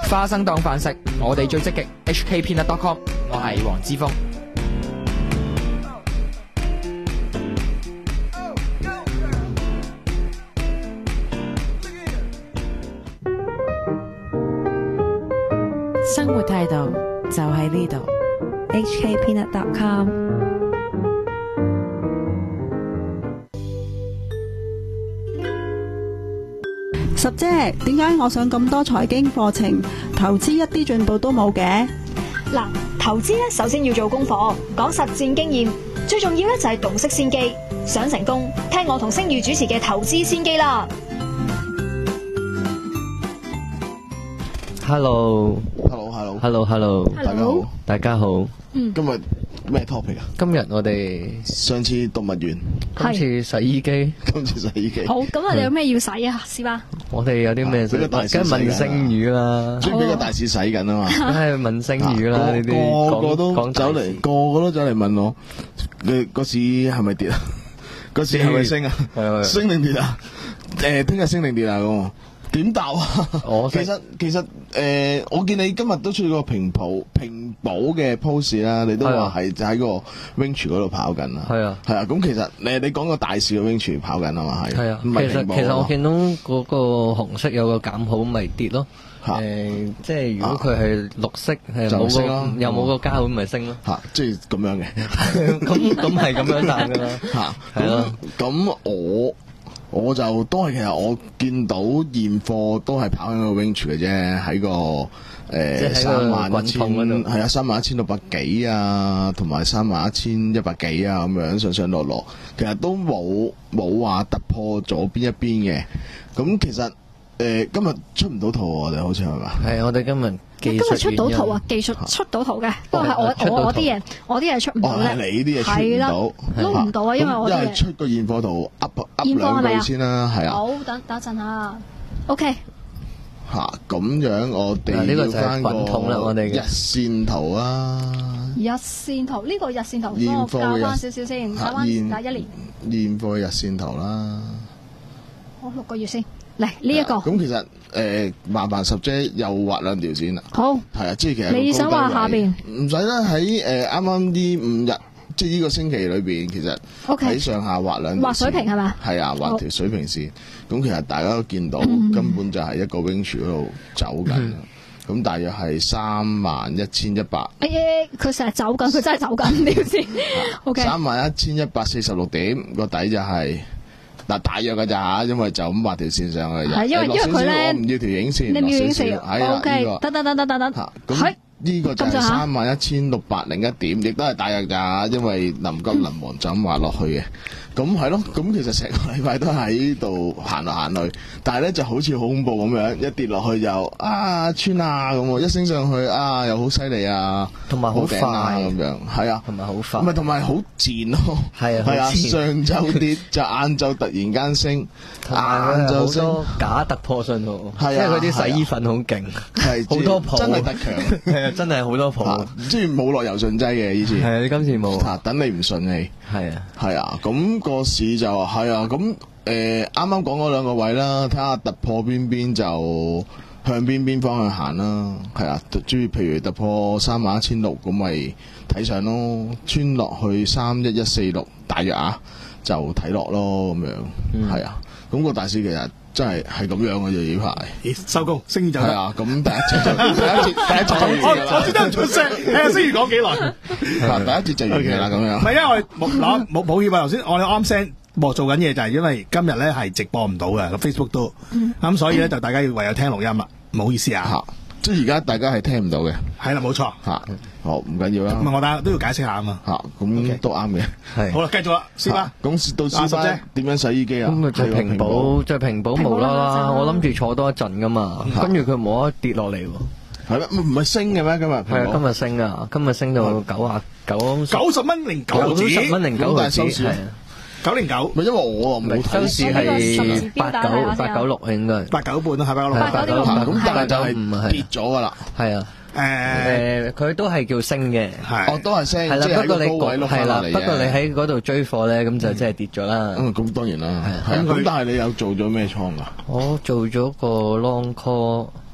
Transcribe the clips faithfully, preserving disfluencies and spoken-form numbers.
花生當飯食，我哋最積極。H K Peanut dot com， 我係黃之鋒。 生活態度就喺呢度。H K Peanut dot com。 十姐，點解我上咁多財經課程，投資一啲進步都冇嘅？ 嗱，投資咧首先要做功課，講實戰經驗，最重要咧就係洞悉先機。想成功，聽我同星宇主持嘅投資先機啦。 Hello，Hello，Hello，Hello，大家好，大家好。 嗯， 今日咩 topic 啊？ 今日我哋上次動物園， 今次洗衣機， 今次洗衣機。 好，咁我哋有咩要洗啊？師爸， 我哋有啲咩洗？梗係問星魚啦， 最俾個大使洗緊啊嘛， 梗係問星魚啦。呢啲個個都走嚟，個個都走嚟問我，你個市係咪跌啊？個市係咪升啊？升定跌啊？誒，聽日升定跌啊？咁點答啊？我其實其實誒，我見你今日都出咗個平保平保嘅 post 啦，你都話係喺個 Winch 嗰度跑緊啦。係啊，係啊。咁其實你你講個大市嘅 Winch 跑緊啊嘛，係。係啊。其實其實我見到嗰個紅色有個減號咪跌咯。誒，即係如果佢係綠色，係冇個又冇個加號咪升咯。 嚇，即係咁樣嘅。 咁咁係咁樣賺㗎啦。嚇，係咯。咁我。我就都係，其實我見到現貨都係跑緊個 range 嘅啫，喺個誒三萬一千，係啊，三萬一千六百幾啊，同埋三萬一千一百幾啊，咁樣上上落落，其實都冇冇話突破咗邊一邊嘅。咁其實誒、呃、今日出唔到圖，我哋好似係嘛？係我哋今日。 今日出到圖啊，技術出到圖嘅，不過係我我我啲嘢，我啲嘢出唔到咧。 哦，係你啲嘢出唔到， 撈唔到啊，因為我啲嘢。 因為出個現貨圖 up up 兩句先啦，係啊。 好，等等陣啊 ，OK。 吓，咁樣我哋要翻個日線圖啊。 日線圖呢個日線圖，幫我教翻少少先，教翻嗱一年。 現貨日線圖啦。 好，六個月先。嚟呢一個， 咁其實誒麻煩十姐又畫兩條線啦。好，係啊，即係其實你想畫下邊？ 唔使啦，喺誒啱啱呢五日，即係呢個星期裏邊，其實喺上下畫兩條線。畫水平係嘛？係啊，畫條水平線。咁其實大家都見到，根本就係一個 range 嗰度走緊。咁大約係三萬一千一百。誒， 佢成日走緊，佢真係走緊呢條線。O K。三萬一千一百四十六點，個底就係。嗱，大約㗎咋嚇，因為就咁畫條線上去。係因為因為佢咧，我唔要條影線， 你唔要影線。 O K， 等等等等等等。 嚇，咁呢個就係三萬一千六百零一點，亦都係大約㗎，因為臨急臨忙就咁畫落去嘅。咁係咯，咁其實成個禮拜都喺度行來行去，但係咧就好似好恐怖咁樣，一跌落去就啊穿啊咁，一升上去啊又好犀利啊，同埋好快咁樣，係啊，同埋好快，唔係同埋好賤咯，係啊，係啊，上晝跌就晏晝突然間升，晏晝升假突破信號， 係啊， 佢啲洗衣粉好勁，係好多鋪， 真係特強， 係啊，真係好多鋪， 即係冇落柔順劑嘅以前， 係啊，你今次冇， 等你唔順氣，係啊，係啊，咁。個市就係啊，咁誒啱啱講嗰兩個位啦，睇下突破邊邊就向邊邊方向行啦，係啊，注意譬如突破三萬一千六咁咪睇上咯，穿落去三一一四六大約啊，就睇落咯咁樣，係、嗯、啊，咁、個大市其實真係係咁樣嘅啫呢排。 咦，收工，星宇就係啊，咁第一節就第一節第一節就完㗎啦。 我我知得唔出聲，睇下星宇講幾耐。 嗱，第一節就完㗎啦，咁樣。 唔係，因為我哋冇攞冇保險啊。頭先我哋啱聲播做緊嘢，就係因為今日咧係直播唔到嘅，個 Facebook 都咁，所以咧就大家要唯有聽錄音啦。唔好意思啊。 即係而家大家係聽唔到嘅。係啦， 冇錯。 嚇，好唔緊要啦。 唔係我大家都要解釋下啊嘛。 嚇，咁都啱嘅。係。好啦，繼續啦，師傅。咁到師傅啫，點樣洗衣機啊？ 咁啊，就平保，就平保無啦啦，我諗住坐多一陣噶嘛，跟住佢冇得跌落嚟喎。 係咩？唔係升嘅咩？今日係啊，今日升啊，今日升到九啊九九十蚊零九九十蚊零九毫子，係啊， 九零九。 咪因為我冇睇收市係八九八九六應該八九半啦，係八九六。 八九六咁，但係就係跌咗噶啦。 係啊，誒佢都係叫升嘅， 哦都係升， 係啦。不過你係啦，不過你喺嗰度追貨咧，咁就真係跌咗啦。 嗯，咁當然啦。係咁，但係你有做咗咩倉噶？ 我做咗個 long call。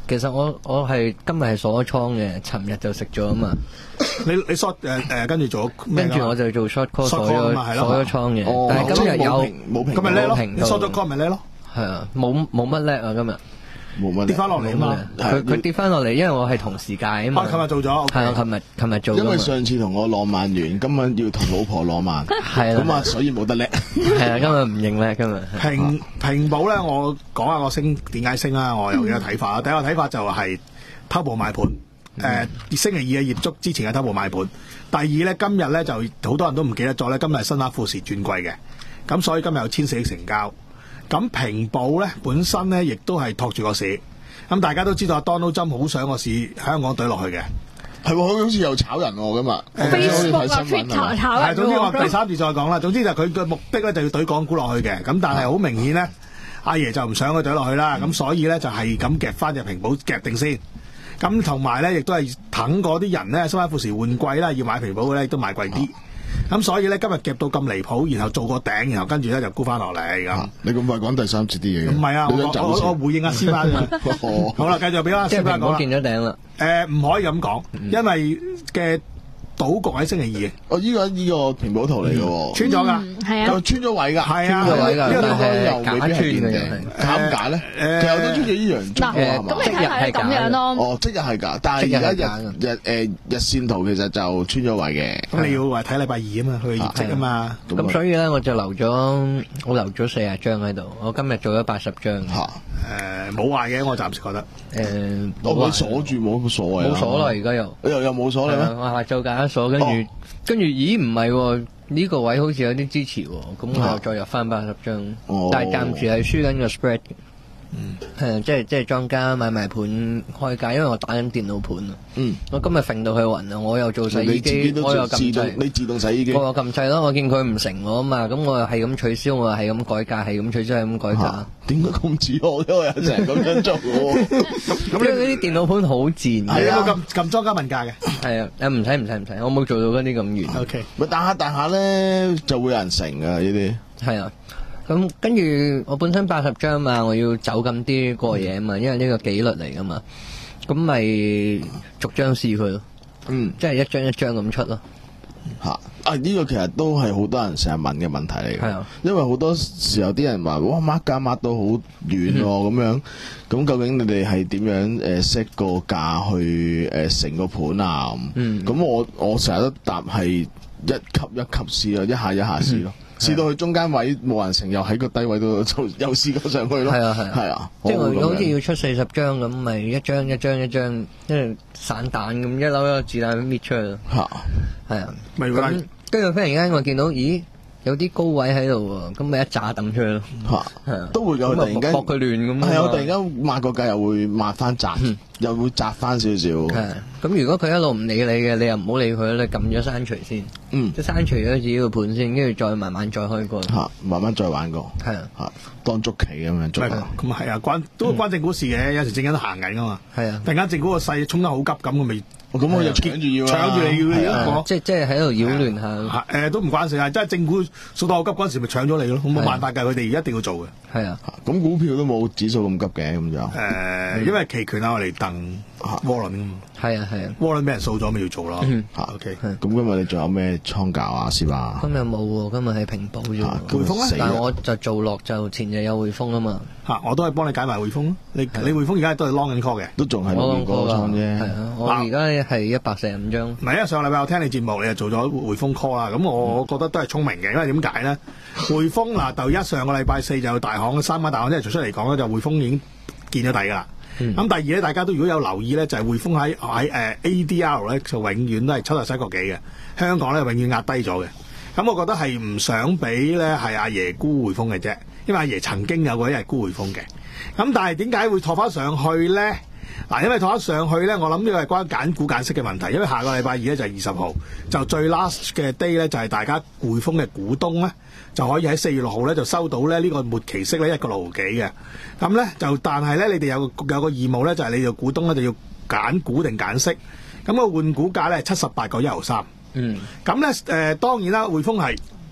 其實我我係今日係鎖倉嘅，尋日就食咗啊嘛。 你你 short 誒誒跟住做跟住我就做 short call 鎖咗鎖咗倉嘅。 哦、 但係今日有冇平， 咁咪叻咯，你 short 咗 call 咪叻咯。 係啊，冇冇乜叻啊今日。 冇乜跌翻落嚟啊嘛， 佢佢跌翻落嚟，因為我係同時界啊嘛。 啊，琴日做咗， 係啊，琴日琴日做。 因為上次同我浪漫完，今晚要同老婆浪漫，係啦，咁啊，所以冇得叻。 係啊，今日唔認叻，今日。 平平保咧，我講下個升點解升啦，我有幾個睇法啦。第一個睇法就係偷步買盤，誒星期二嘅業績之前嘅偷步買盤。第二咧，今日咧就好多人都唔記得咗咧，今日係新亞富時轉季嘅，咁所以今日有千四億成交。咁平保咧本身咧亦都係托住個市，咁大家都知道 Donald Trump 好想個市香港懟落去嘅， 係喎，佢好似又炒人喎咁啊 Facebook 啊 Twitter 炒人， 總之我第三次再講啦。總之就佢嘅目的咧就要懟港股落去嘅，咁但係好明顯咧，阿爺就唔想佢懟落去啦，咁、嗯、所以咧就係咁夾翻隻平保夾定先，咁同埋咧亦都係等嗰啲人咧，新亞富時換季啦，要買平保嘅咧亦都買貴啲。咁、嗯、所以咧今日夾到咁離譜，然後做個頂，然後跟住咧就沽翻落嚟咁。 啊、你咁快講第三次啲嘢？ 唔係啊，我我我回應阿師班啫。好啦，繼續俾阿師班講啦。 即係平保見咗頂啦。 誒、呃，唔可以咁講，因為嘅賭局喺星期二。 哦，依個依個平保圖嚟嘅喎， 穿咗㗎， 係啊， 就穿咗位㗎， 係啊， 穿咗位㗎， 呢個又假穿嘅， 假唔假咧？其實都穿咗依樣嗱，咁你睇下係咁樣咯。 哦，即日係假，但係而家日日誒日線圖其實就穿咗位嘅。 咁你要話睇禮拜二啊嘛，佢業績啊嘛。 咁所以咧，我就留咗我留咗四十張喺度。我今日做咗八十張。 嚇誒冇壞嘅，我暫時覺得。 誒， 我佢鎖住冇乜所謂。 冇鎖啦，而家又。 又又冇鎖啦咩？ 我下晝揀鎖，跟住跟住，咦唔係喎？呢個位好似有啲支持喎，咁我又再入翻八十張，但係暫時係輸緊個 spread。嗯，係即係即係莊家買賣盤開價，因為我打緊電腦盤啊。嗯，我今日揈到佢暈啊！我又做洗衣機，我又撳掣， 你自動洗衣機， 我又撳掣咯。我見佢唔成我啊嘛，咁我又係咁取消，我又係咁改價，係咁取消，係咁改價。 點解咁似我？因為我成日咁樣做喎。 咁你嗰啲電腦盤好賤， 係啊，撳撳莊家問價嘅。 係啊，誒唔使唔使唔使，我冇做到嗰啲咁遠。 O K， 咪彈下彈下咧，就會有人成啊呢啲。 係啊。咁跟住我本身八十張嘛，我要走咁啲過夜啊嘛，因為呢個紀律嚟噶嘛，咁咪逐張試佢咯，嗯，即係一張一張咁出咯。 嚇啊！呢個其實都係好多人成日問嘅問題嚟嘅，係啊，因為好多時候啲人話哇抹價抹到好遠喎咁樣，咁究竟你哋係點樣誒 set 個價去誒成個盤啊？嗯，咁我我成日都答係一級一級試咯，一下一下試咯。試到去中間位冇人成，又喺個低位度又試過上去咯。係啊係啊，係啊， 即係我好似要出四十張咁，咪一張一張一張，即係散彈咁一粒一粒子彈搣出去咯。嚇，係啊，咁跟住忽然間我見到，咦？有啲高位喺度喎，咁咪一炸抌出去咯。嚇，係啊，都會有突然間搏佢亂咁。 係啊，突然間抹個價又會抹翻窄，又會窄翻少少。 係，咁如果佢一路唔理你嘅，你又唔好理佢，你撳咗刪除先。嗯，即係刪除咗自己個盤先，跟住再慢慢再開過。 嚇，慢慢再玩過。係啊，嚇，當捉棋咁樣捉。 咁係啊，關都關正股事嘅，有時正緊都行緊噶嘛。 係啊， 突然間正股個勢衝得好急咁，佢咪。 咁我就搶住要搶住你要一個， 即係即係喺度擾亂下。 誒都唔關事啊！即係政府數得好急嗰陣時，咪搶咗你咯。冇辦法㗎，佢哋一定要做嘅。 係啊， 咁股票都冇指數咁急嘅咁就。 誒，因為期權啊，我哋掟窩輪㗎嘛。 係啊係啊， 窩輪俾人掃咗，咪要做咯。嚇 OK。 咁今日你仲有咩倉教啊？師爸？ 今日冇喎，今日係平保啫。 匯豐咧， 但係我就做落就前日有匯豐啊嘛。 嚇，我都係幫你解埋匯豐咯。你你匯豐而家都係 long 緊 call 嘅， 都仲係攞個倉啫。 係啊，我而家係一百四十五張。 唔係，因為上個禮拜我聽你節目，你就做咗匯豐 call 啦。咁我覺得都係聰明嘅，因為點解咧？匯豐嗱，第一上個禮拜四就大行三間大行即係做出嚟講咧，就匯豐已經見咗底噶啦。咁、嗯、第二咧，大家都如果有留意咧，就係匯豐喺喺誒 A D R 咧，就永遠都係七十七個幾嘅。香港咧永遠壓低咗嘅。咁我覺得係唔想俾咧係阿爺沽匯豐嘅啫，因為阿爺曾經有過一日沽匯豐嘅。咁但係點解會托翻上去咧？嗱，因為托翻上去咧，我諗呢個係關揀股揀息嘅問題。因為下個禮拜二咧就係二十號，就最 last 嘅 day 咧就係大家匯豐嘅股東咧就可以喺四月六號咧就收到咧呢個末期息咧一個六毫幾嘅。咁咧就但係咧你哋有個有個義務咧就係你哋股東咧就要揀股定揀息。咁個換股價咧係七十八個一毫三。嗯。咁咧誒當然啦，匯豐係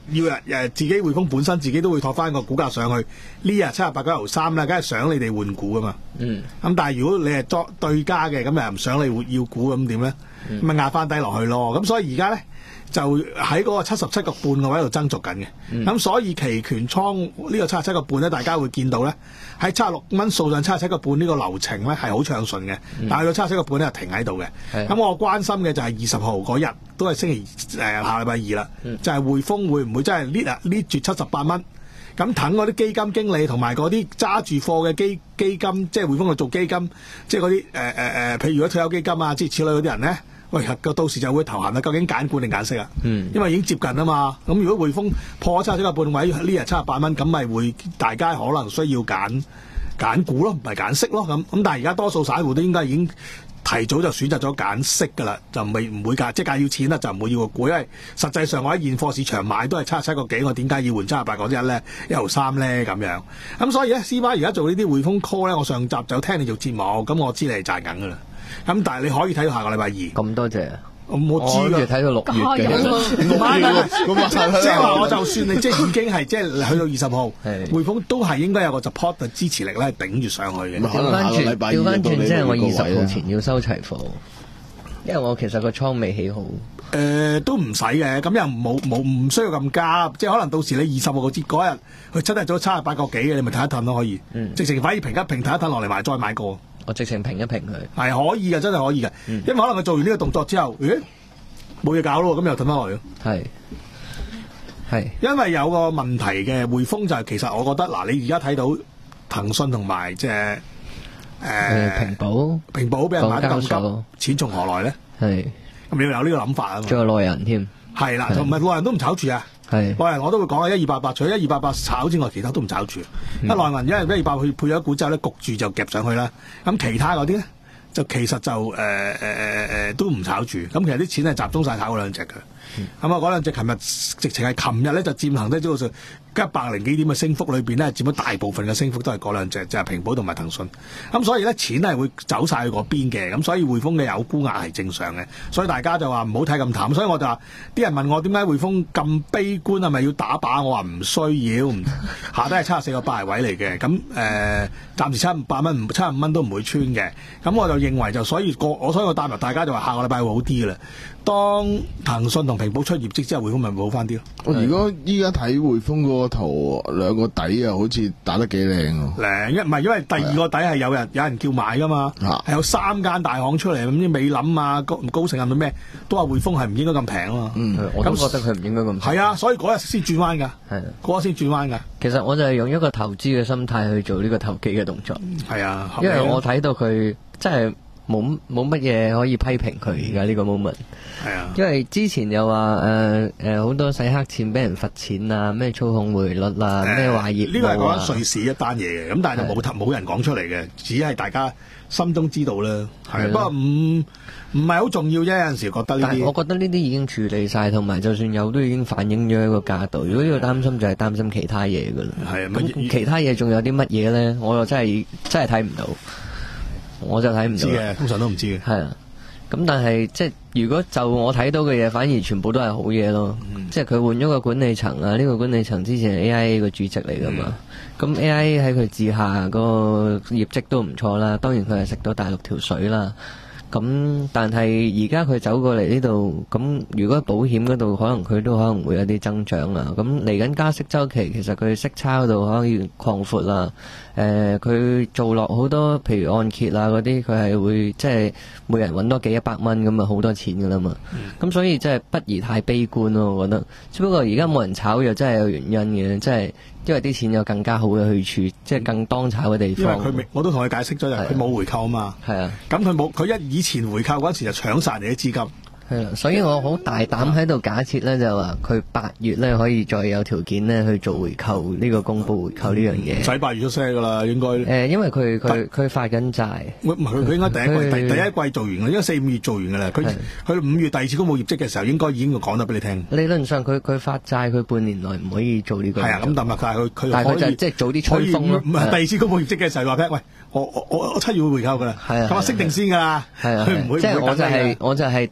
要誒自己匯豐本身自己都會托翻個股價上去，呢日七十八九毫三啦，梗係想你哋換股噶嘛。嗯。咁但係如果你係作對家嘅，咁又唔想你換要股咁點咧？咪壓翻低落去咯。咁所以而家咧就喺嗰個七十七個半個位度爭逐緊嘅。咁、嗯、所以期權倉呢個七十七個半咧，大家會見到咧喺七十六蚊掃上七十七個半呢個流程咧係好暢順嘅，嗯、但係到七十七個半咧停喺度嘅。咁我關心嘅就係二十號嗰日都係星期誒、呃、下禮拜二啦，嗯、就係匯豐會唔會真係 lift 啊 lift 住七十八蚊？咁等嗰啲基金經理同埋嗰啲揸住貨嘅基基金，即係匯豐去做基金，即係嗰啲誒誒誒，譬如如果退休基金啊，諸如此類嗰啲人咧，喂，到時就會頭痕啦，究竟揀股定揀息啊？嗯，因為已經接近啊嘛。咁如果匯豐破咗七十七個半位，呢日七十八蚊，咁咪會大家可能需要揀揀股咯，唔係揀息咯。咁咁，但係而家多數散戶都應該已經提早就選擇咗揀息㗎啦，就未唔會價，即係要錢啦，就唔會要個股，因為實際上我喺現貨市場買都係七十七個幾，我點解要換七十八個一咧？一毫三咧咁樣。咁所以咧，C 巴而家做呢啲匯豐 call 咧，我上集就聽你做節目，咁我知你係賺緊㗎啦。咁但係你可以睇到下個禮拜二。咁多謝。我冇知㗎，睇到六月嘅。唔係，即係話我就算你即係已經係即係去到二十號，匯豐都係應該有個 support 嘅支持力咧，頂住上去嘅。調翻轉，調翻轉，即係我二十號前要收齊貨，因為我其實個倉未起好。誒、呃，都唔使嘅，咁又冇冇唔需要咁急，即係可能到時你二十號個節嗰日，佢真係咗七十八個幾嘅，你咪睇一褪咯，可以。嗯、直情反而平一平，睇一褪落嚟買，再買過。我直情平一平佢，係可以嘅，真係可以嘅。嗯、因為可能佢做完呢個動作之後，咦，冇嘢搞咯，咁又褪翻落嚟咯。係係，因為有個問題嘅匯豐就係、是、其實我覺得嗱，你而家睇到騰訊同埋即係誒平保，平保俾人買得咁急，錢從何來咧？係咁，你要有呢個諗法啊嘛。仲有內人添，係啦，同埋內人都唔炒住啊。係內人我都會講啊，一二八八除咗一二八八炒之外，其他都唔炒住。一內銀因為一二八配配咗股之後咧，焗住就夾上去啦。咁其他嗰啲咧，就其實就誒誒誒誒都唔炒住。咁其實啲錢係集中晒炒嗰兩隻嘅。咁啊嗰兩隻琴日直情係琴日咧就佔恒低指數一百零幾點嘅升幅裏邊咧，佔咗大部分嘅升幅都係嗰兩隻，就係、是、平保同埋騰訊。咁所以咧錢係會走晒去嗰邊嘅。咁所以匯豐嘅有沽壓係正常嘅。所以大家就話唔好睇咁淡。所以我就話啲人問我點解匯豐咁悲觀，係咪要打靶？我話唔需要，下低係七十四個八位嚟嘅。咁誒、呃，暫時七十八蚊、七十五蚊都唔會穿嘅。咁我就認為就所以個我所以我帶埋大家就話下個禮拜會好啲嘅啦。當騰訊同平保出業績之後，匯豐咪會好翻啲咯。我如果依家睇匯豐嗰個圖，兩個底啊，好似打得幾靚喎。靚一唔係因為第二個底係有人有人叫買噶嘛，係、啊、有三間大行出嚟，咁啲美林啊、高高盛啊到咩，都話匯豐係唔應該咁平啊嘛。嗯，我都覺得佢唔應該咁平。係啊，所以嗰日先轉彎㗎。係嗰日先轉彎㗎。其實我就係用一個投資嘅心態去做呢個投機嘅動作。係啊，因為我睇到佢真係。冇冇乜嘢可以批評佢而家呢個 moment，係啊，因為之前又話誒誒好多洗黑錢俾人罰錢啊，咩操控匯率啊，咩話業務啊，呢個係講緊瑞士一單嘢嘅，咁但係就冇冇人講出嚟嘅，只係大家心中知道啦。係，不過唔唔係好重要啫，有陣時覺得呢啲。但係我覺得呢啲已經處理晒，同埋就算有都已經反映咗一個價度。如果要擔心就係擔心其他嘢噶啦。係啊，咁其他嘢仲有啲乜嘢咧？我又真係真係睇唔到。我就睇唔到嘅，通常都唔知嘅。係啊，咁但係即係如果就我睇到嘅嘢，反而全部都係好嘢咯。嗯、即係佢換咗個管理層啊，呢、這個管理層之前係 A I A 個主席嚟噶嘛。咁、嗯、A I A 喺佢治下個業績都唔錯啦。當然佢係食到大陸條水啦。咁但係而家佢走過嚟呢度，咁如果保險嗰度可能佢都可能會有啲增長啊。咁嚟緊加息週期，其實佢息差嗰度可以擴闊啦。誒、呃，佢做落好多，譬如按揭啊嗰啲，佢係會即係每人揾多幾一百蚊咁啊，好多錢噶啦嘛。咁、嗯、所以即係不宜太悲觀咯，我覺得。只不過而家冇人炒又真係有原因嘅，即係因為啲錢有更加好嘅去處，即係更當炒嘅地方。因為佢未，我都同佢解釋咗，就係佢冇回購啊嘛。係啊，咁佢冇，佢一以前回購嗰陣時就搶晒你啲資金。係啦，所以我好大膽喺度假設咧，就話佢八月咧可以再有條件咧去做回購呢、呢個公佈回購呢樣嘢。唔使八月出聲噶啦，應該。誒、呃，因為佢佢佢發緊債。唔係佢佢應該第一季第第一季做完啦，應該四五月做完噶啦。佢佢五月第二次公佈業績嘅時候，應該已經講得俾你聽。理論上佢佢發債，佢半年內唔可以做呢個。係啊，咁但係佢佢但係佢就即係早啲吹風咯。唔係第二次公佈業績嘅時候話聽，喂，我我我七月會回購噶啦。係啊，咁我識定先噶啦。係啊，佢唔會。即係我就係我就係誒。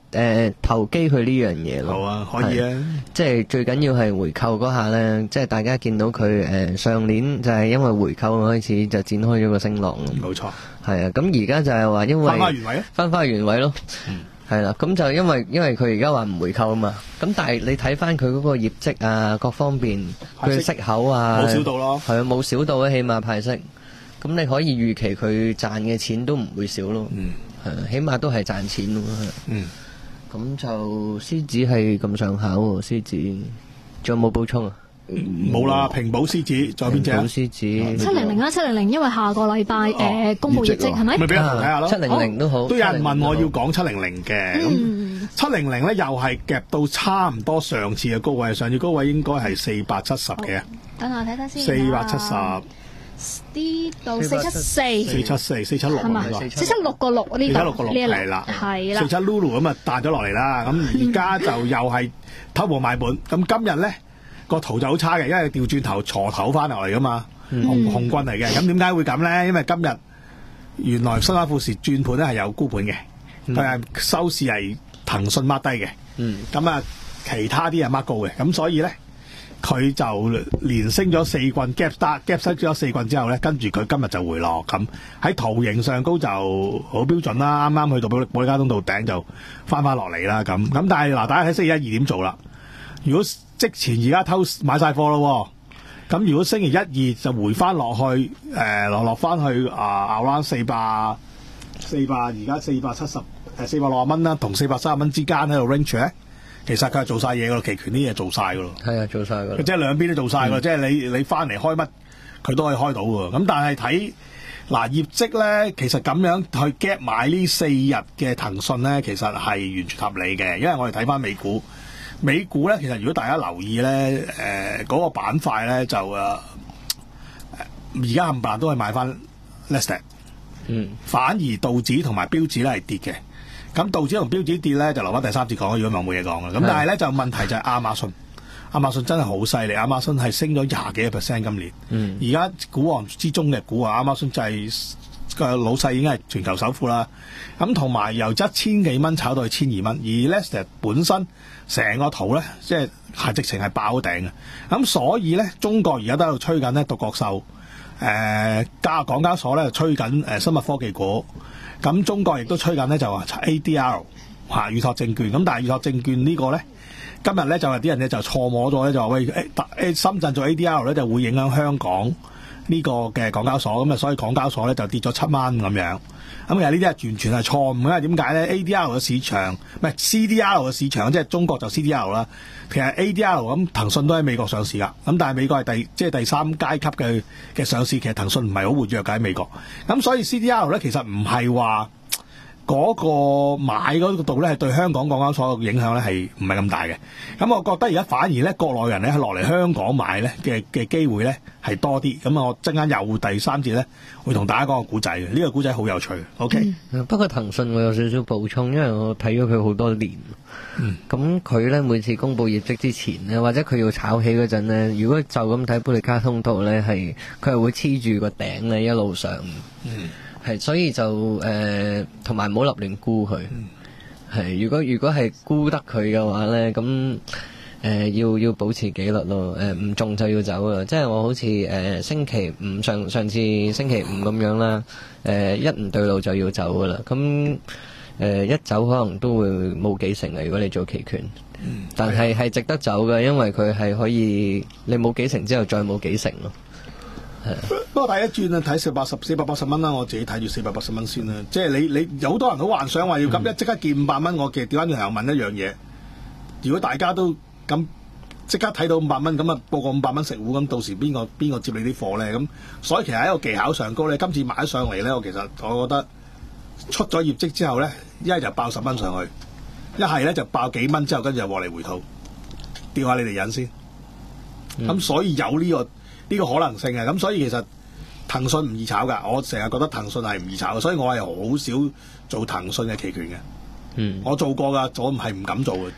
誒投機佢呢樣嘢咯。 好啊，可以啊。 即係最緊要係回購嗰下咧，即係大家見到佢誒、呃、上年就係因為回購開始就展開咗個升浪。 冇錯。係啊，咁而家就係話因為翻返原位啊， 翻返原位咯。嗯。係啦，咁就因為因為佢而家話唔回購啊嘛，咁但係你睇翻佢嗰個業績啊，各方面佢嘅息口啊， 冇少到咯， 係啊，冇少到啊，起碼派息，咁你可以預期佢賺嘅錢都唔會少咯， 嗯， 係啊，起碼都係賺錢咯， 嗯， 咁就獅子係咁上下喎，獅子，仲有冇補充啊？ 冇啦，平保獅子，仲有邊隻啊？ 平保獅子七零零啦，七零零，因為下個禮拜誒公佈業績係咪？ 咪俾人睇下咯。 七零零都好， 都有人問我要講七零零嘅，咁七零零咧又係夾到差唔多上次嘅高位，上次高位應該係四百七十嘅。 等我睇睇先。 四百七十。 呢度四七四。四七四，四七六係嘛？四七六個六呢度。 四七六個六係啦， 係啦。 四七 Lulu 咁啊彈咗落嚟啦，咁而家就又係偷步買本，咁今日咧。個圖就好差嘅，因為調轉頭鋤頭翻落嚟噶嘛，紅紅軍嚟嘅。咁點解會咁咧？因為今日原來新華富時轉盤咧係有沽盤嘅，佢係、嗯、收市係騰訊 mark 低嘅。咁啊、嗯，其他啲係 mark 高嘅。咁所以咧，佢就連升咗四棍 gap start gap 升咗四棍之後咧，跟住佢今日就回落。咁喺圖形上高就好標準啦。啱啱去到保利保利加通道頂就翻翻落嚟啦。咁咁但係嗱，大家睇星期一二點做啦。如果即前而家偷買晒貨咯，咁如果星期一二就回翻落去，誒落落翻去啊 around 四百四百而家四百七十誒四百六十蚊啦，同四百三十蚊之間喺度 range 咧，其實佢係做晒嘢噶咯，期權啲嘢做晒噶咯， 係啊，做晒噶， 即係兩邊都做晒噶，嗯、即係你你翻嚟開乜佢都可以開到噶，咁但係睇嗱業績咧，其實咁樣去 gap 買呢四日嘅騰訊咧，其實係完全合理嘅，因為我哋睇翻美股。美股咧，其實如果大家留意咧，誒、呃、嗰、那個板塊咧就誒，而家冚唪唥都係買翻 listed，嗯，反而道指同埋標指咧係跌嘅。咁道指同標指跌咧，就留翻第三節講，如果唔係冇嘢講嘅。咁但係咧就問題就係亞馬遜，亞馬遜真係好犀利，亞馬遜係升咗廿幾個 percent 今年。嗯，而家股王之中嘅股啊，亞馬遜就係、是。個老細已經係全球首富啦，咁同埋由一千幾蚊炒到去千二蚊，而 Lester 本身成個圖咧，即係係直情係爆頂嘅，咁所以咧，中國而家都喺度吹緊咧獨角獸，誒加港交所咧就吹緊誒生物科技股，咁中國亦都吹緊咧就話 A D R 嚇預託證券，咁但係預託證券呢個咧，今日咧就係啲人咧就錯摸咗咧，就話喂誒誒深圳做 A D R 咧就會影響香港。呢個嘅港交所咁啊，所以港交所咧就跌咗七蚊咁樣。咁其實呢啲係完全係錯誤，因為點解咧 ？A D R 嘅市場唔係 C D R 嘅市場，即係中國就 C D R 啦。其實 A D R 咁騰訊都喺美國上市噶，咁但係美國係第即係第三階級嘅嘅上市，其實騰訊唔係好活躍㗎喺美國。咁所以 C D R 咧其實唔係話嗰個買嗰度咧係對香港港交所嘅影響咧係唔係咁大嘅。咁我覺得而家反而咧國內人咧係落嚟香港買咧嘅嘅機會咧係多啲。咁我陣間又第三節咧會同大家講個古仔嘅，呢個古仔好有趣。OK， 嗯、不過騰訊我有少少補充，因為我睇咗佢好多年。咁佢咧每次公布業績之前咧，或者佢要炒起嗰陣咧，如果就咁睇保利加通道咧，係佢係會黐住個頂咧一路上。嗯係，所以就誒，同埋唔好立亂沽佢。係、嗯，如果如果係沽得佢嘅話咧，咁誒、呃、要要保持紀律咯。誒、呃、唔中就要走啊！即係我好似誒、呃、星期五上上次星期五咁樣啦。誒、呃、一唔對路就要走噶啦。咁誒、呃、一走可能都會冇幾成啊！如果你做期權，嗯、但係係值得走嘅，因為佢係可以你冇幾成之後再冇幾成咯。 不過第一轉啊，睇四百十四百八十蚊啦，我自己睇住四百八十蚊先啦。即係你你有好多人好幻想話要咁一即刻見五百蚊，我嘅調翻轉頭問一樣嘢：如果大家都咁即刻睇到五百蚊，咁啊報個五百蚊食糊，咁到時邊個邊個接你啲貨咧？咁所以其實喺個技巧上高咧，今次買咗上嚟咧，我其實我覺得出咗業績之後咧，一係就爆十蚊上去，一係咧就爆幾蚊之後跟住就獲利回吐，吊下你哋癮先。咁、嗯、所以有呢、這個。呢個可能性啊，咁所以其實騰訊唔易炒噶，我成日覺得騰訊係唔易炒嘅，所以我係好少做騰訊嘅期權嘅。嗯，我做過噶，我唔係唔敢做嘅。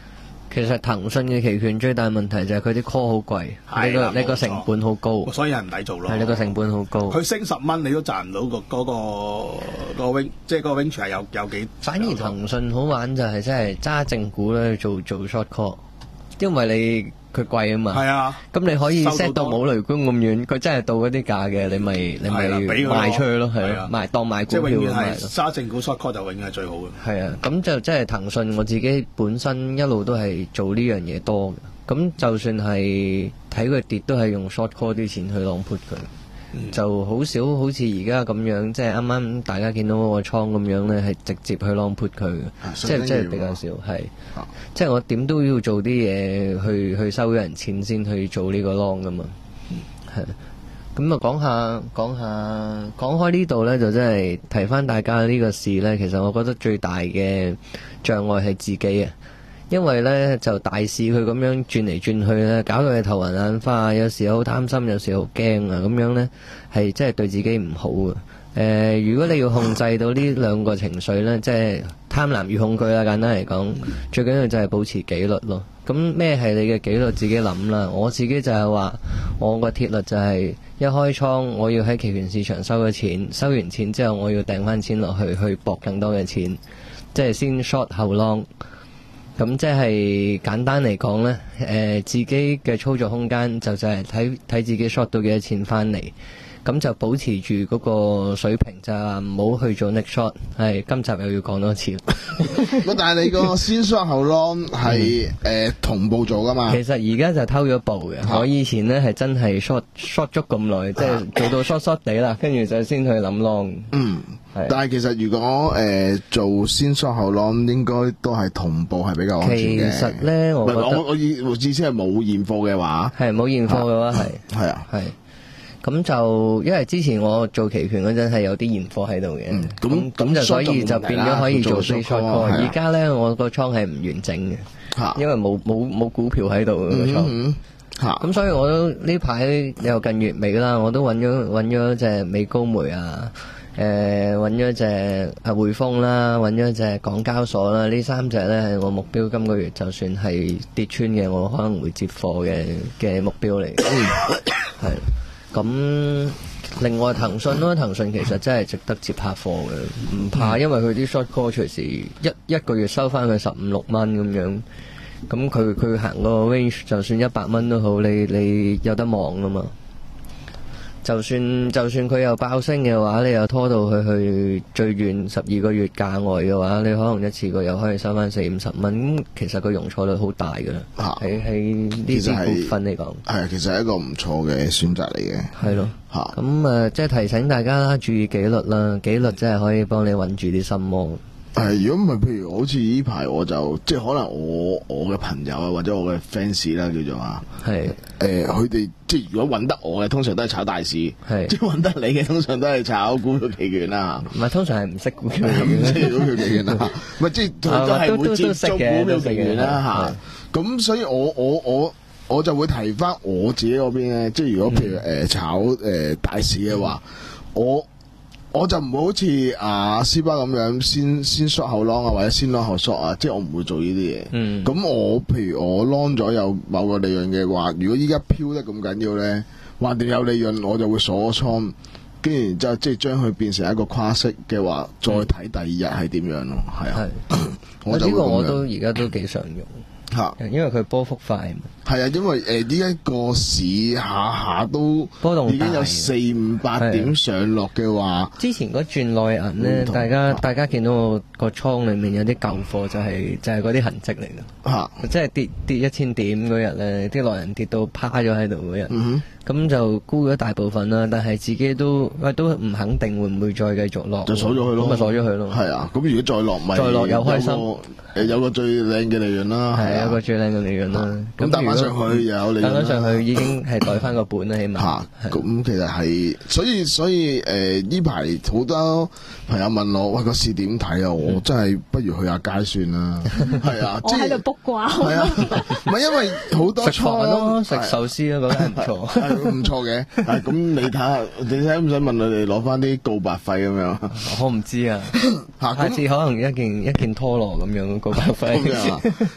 其實騰訊嘅期權最大問題就係佢啲 call 好貴，你個你個成本好高， 所以係唔抵做咯。 係你個成本好高， 佢升十蚊你都賺唔到個嗰個個 wing， 即係個 wing 係有有幾。 反而騰訊好玩就係真係揸正股咧做做 short call， 因為你佢貴啊嘛。係啊，咁你可以 set 到冇雷公咁遠，佢真係到嗰啲價嘅，你咪你咪賣出去咯，係咯，賣當賣股票咁賣。 揸正股 short call 就永遠係最好嘅。 係啊，咁就即係騰訊我自己本身一路都係做呢樣嘢多嘅，咁就算係睇佢跌都係用 short call 啲錢去 long put 佢。嗯、就好少好似而家咁樣，即係啱啱大家見到嗰個倉咁樣咧，係直接去 long put 佢嘅，即係即係比較少，係、啊、即係我點都要做啲嘢去去收人錢先去做呢個 long 噶嘛，係咁啊，講下講下講開呢度咧，就真係提翻大家呢個事咧，其實我覺得最大嘅障礙係自己啊。因為咧就大市佢咁樣轉嚟轉去咧，搞到你頭暈眼花，有時好擔心，有時好驚啊，咁樣咧係真係對自己唔好嘅。誒、呃，如果你要控制到呢兩個情緒咧，即係貪婪與恐懼啦，簡單嚟講，最緊要就係保持紀律咯。咁咩係你嘅紀律？自己諗啦。我自己就係話，我個鐵律就係一開倉，我要喺期權市場收咗錢，收完錢之後，我要掟翻錢落去，去搏更多嘅錢，即係先 short 後 long。咁即係簡單嚟講呢，誒、呃、自己嘅操作空間就就係睇睇自己 short 到幾多錢翻嚟，咁就保持住嗰個水平，就唔好去做 next short。係今集又要講多次。 但係你個先 short 後 long 係誒同步做噶嘛？ 其實而家就偷咗步嘅。啊、我以前呢係真係 short short 足咁耐，即係、啊、做到 short short 地啦，跟住就先去諗 long。嗯。 但係其實如果誒、呃、做先 short 後 long 應該都係同步係比較安全嘅。 其實咧，我覺得我我意我意思係冇現貨嘅話， 係冇現貨嘅話係係啊係。 咁就因為之前我做期權嗰陣係有啲現貨喺度嘅，咁咁、嗯、就所以就變咗可以做 short call。而家咧我個倉係唔完整嘅，啊、因為冇冇冇股票喺度個倉。咁、嗯啊、所以我都呢排又近月尾啦，我都揾咗揾咗隻美高梅啊。誒揾咗隻啊匯豐啦，揾咗隻港交所啦，呢三隻咧係我目標，今個月就算係跌穿嘅，我可能會接貨嘅嘅目標嚟。係咁，另外騰訊咯，騰訊其實真係值得接下貨嘅，唔怕，因為佢啲 short call 隨時一一個月收翻佢十五六蚊咁樣，咁佢佢行個 range 就算一百蚊都好，你你有得望啊嘛。就算就算佢又爆升嘅話，你又拖到佢去最遠十二個月價外嘅話，你可能一次過又可以收翻四五十蚊。咁其實個容錯率好大㗎啦，喺喺呢啲股份嚟講， 係其實係一個唔錯嘅選擇嚟嘅。 係咯，嚇咁誒，即係提醒大家啦，注意紀律啦，紀律真係可以幫你穩住啲心魔。 係，如果唔係，譬如好似呢排我就即係可能我我嘅朋友啊，或者我嘅 fans 啦，叫做啊，係誒，佢哋即係如果揾得我嘅，通常都係炒大市；係即係揾得你嘅，通常都係炒股票期權啦。 唔係，通常係唔識股票唔識股票期權啦。唔係即係都係會接觸股票期權啦嚇。咁所以我我我我就會提翻我自己嗰邊咧，即係如果譬如誒炒誒大市嘅話，我。我就唔會好似阿斯巴咁樣先先 short 後 long 啊，或者先 long 後 short 啊，即係我唔會做呢啲嘢。嗯，咁我譬如我 long 咗有某個利潤嘅話，如果依家飄得咁緊要咧，橫掂有利潤，我就會鎖倉，跟住然之後即係將佢變成一個跨息嘅話，再睇第二日係點樣咯。係啊， 我呢個我都而家都幾常用。吓，因為佢波幅快嘛。 係啊，因為誒呢一個市下下都波動大， 已經有四五百點上落嘅話， 之前嗰轉內銀咧，大家大家見到我個倉裏面有啲舊貨，就係就係嗰啲痕跡嚟嘅。吓，即係跌跌一千點嗰日咧，啲內銀跌到趴咗喺度嗰日。嗯咁就沽咗大部分啦，但係自己都喂都唔肯定會唔會再繼續落， 就鎖咗佢咯， 咁咪鎖咗佢咯。 係啊，咁如果再落咪再落又開心， 誒有個最靚嘅利潤啦， 係有個最靚嘅利潤啦。 咁彈翻上去又有利潤， 彈翻上去已經係袋翻個本啦，起碼。 嚇，咁其實係，所以所以誒呢排好多朋友問我，喂個市點睇啊？我真係不如去下街算啦。係啊， 我喺度卜卦。 係啊，唔係因為好多食飯咯，食壽司咯，覺得唔錯。 唔錯嘅，係咁你睇下，你睇唔使問佢哋攞翻啲告白費咁樣？ 我唔知啊，下次可能一件一件拖羅咁樣告白費。 咁所以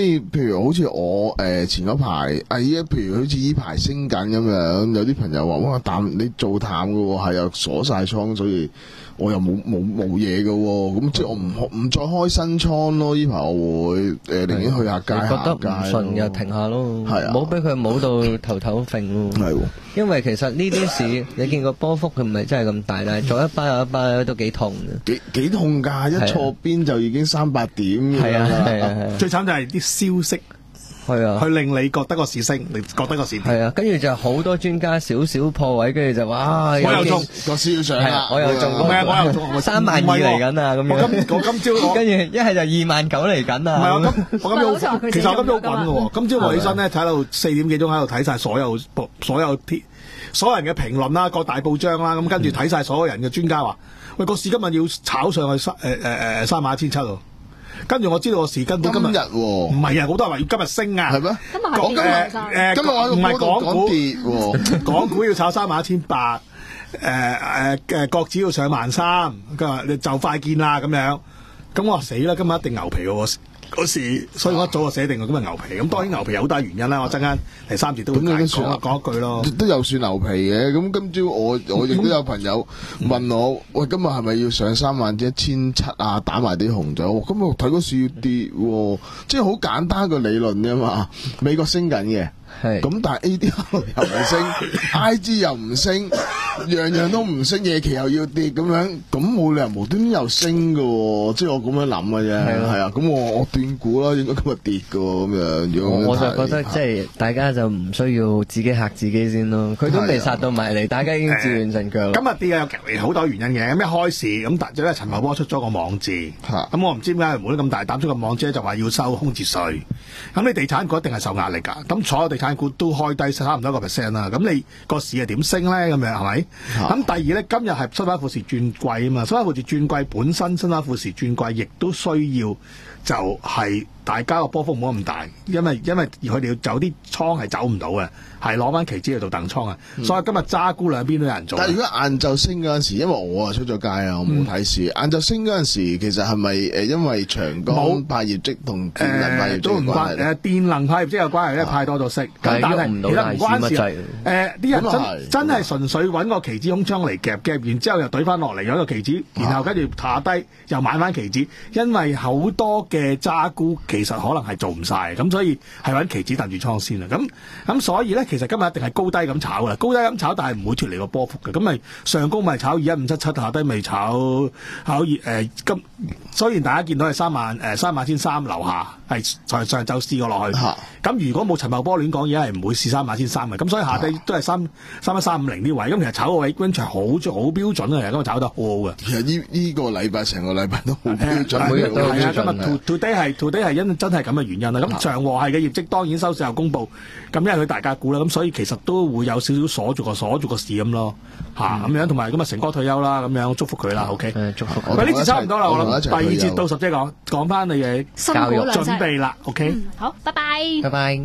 以譬如好似我誒、呃、前嗰排啊，依家譬如好似依排升緊咁樣，有啲朋友話哇淡你做淡嘅喎，係又鎖晒倉，所以我又冇冇冇嘢嘅喎，咁即係我唔唔再開新倉咯。依排我會誒寧願去下街行街， 覺得唔順又停下咯， 係啊， 唔好俾佢冇到頭頭揈咯。 係喎， 因為其實呢啲市你見個波幅佢唔係真係咁大，但係左一巴右一巴都幾痛嘅。 幾幾痛㗎！一錯邊就已經三百點㗎啦。 係啊係啊係啊！ 最慘就係啲消息。 係啊， 去令你覺得個市升，你覺得個市跌。 係啊，跟住就好多專家少少破位，跟住就哇！ 我又中個市要上啦， 我又中， 唔係啊，我又中， 三萬二嚟緊啊，咁樣。 我今我今朝跟住一係就二萬九嚟緊啊。 唔係我今我今朝其實我今朝好滾嘅喎。今朝我起身咧睇到四點幾鐘喺度睇晒所有所有啲所有人嘅評論啦，各大報章啦，咁跟住睇晒所有人嘅專家話：喂，個市今日要炒上去三誒誒誒三萬一千七喎。跟住我知道個市根本今日今日喎， 唔係啊，好多人話要今日升啊， 係咩？ 今日講誒誒， 今日我唔係港股跌喎， 港股要炒三萬一千八，誒誒誒，國指要上萬三，佢話你就快見啦咁樣，咁我話死啦，今日一定牛皮喎。嗰時，所以我一早就寫定今日牛皮。咁當然牛皮有好大原因啦。我陣間第三節都會講講一句咯。 都有算牛皮嘅。咁今朝我我亦都有朋友問我：喂，今日係咪要上三萬一千七啊？打埋啲紅咗。咁我睇嗰市要跌喎，即係好簡單個理論啫嘛。美國升緊嘅。係咁，但係 A D R 又唔升，I G 又唔升，樣樣都唔升，夜期又要跌咁樣，咁冇理由無端端又升㗎喎，即係我咁樣諗嘅啫。係係啊，咁我我斷估啦，應該今日跌㗎喎，咁樣。 我我就覺得即係大家就唔需要自己嚇自己先咯，佢都未殺到埋嚟，大家已經自亂陣腳啦。 今日跌嘅有好多原因嘅，咁一開市咁，但係咧陳茂波出咗個網誌，咁我唔知點解冇得咁大膽出個網誌就話要收空置稅，咁你地產股一定係受壓力㗎，咁所有地產股都開低差唔多一個 percent 啦，咁你個市係點升咧？咁樣係咪？咁第二咧，今日係新華富時轉季啊嘛，新華富時轉季本身新華富時轉季亦都需要就係大家個波幅唔好咁大，因為因為佢哋要走啲倉係走唔到嘅，係攞翻期指去做等倉啊，嗯、所以今日揸沽兩邊都有人做。 但係如果晏晝升嗰陣時，因為我啊出咗街啊，我冇睇市。晏晝、嗯、升嗰陣時，其實係咪誒因為長江派業績同電能派業績都唔關誒電能派業績有關係，因為派多咗息。咁、啊、但係其實唔關事。誒啲、呃、人真真係純粹揾個期指空倉嚟夾夾，然之後又懟翻落嚟有一個期指，然後跟住下低又買翻期指，因為好多嘅揸沽其實可能係做唔晒，咁所以係揾期指揼住倉先啦。咁咁所以咧，其實今日一定係高低咁炒噶啦，高低咁炒，但係唔會脫離個波幅嘅。咁咪上高咪炒二一五七七，下低咪炒炒誒、呃、今。雖然大家見到係三萬誒三萬千三樓下，係上上晝試過落去。咁、啊、如果冇陳茂波亂講嘢，係唔會試三萬千三嘅。咁所以下低都係三三一三五零啲位。咁其實炒個位 range 好好標準嘅，今日炒得好好嘅。 其實呢呢個禮拜成個禮拜都好標準，每日都係啊。今日 today 係 today 係因真係咁嘅原因啦。咁長和係嘅業績當然收市後公佈，咁因為佢大價股啦，咁所以其實都會有少少鎖住個鎖住個市咁咯，嚇咁、嗯、樣。同埋咁啊，成哥退休啦，咁樣祝福佢啦。OK，祝福佢。喂，呢節差唔多啦，我諗第二節到十姐講講翻你嘅教育準備啦。OK，、嗯、 好，拜拜， 拜拜。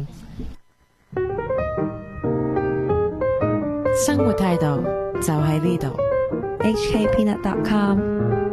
生活態度就喺呢度。H K Peanut dot com